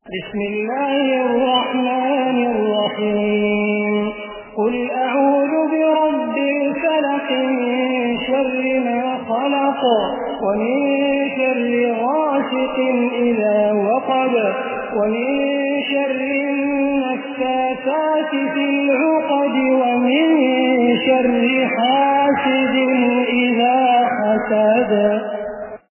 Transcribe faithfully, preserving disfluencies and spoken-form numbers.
بسم الله الرحمن الرحيم قل أعوذ برب الفلق من شر ما خلق ومن شر غاسق إذا وقب ومن شر النفاثات في العقد ومن شر حاسد إذا حسد.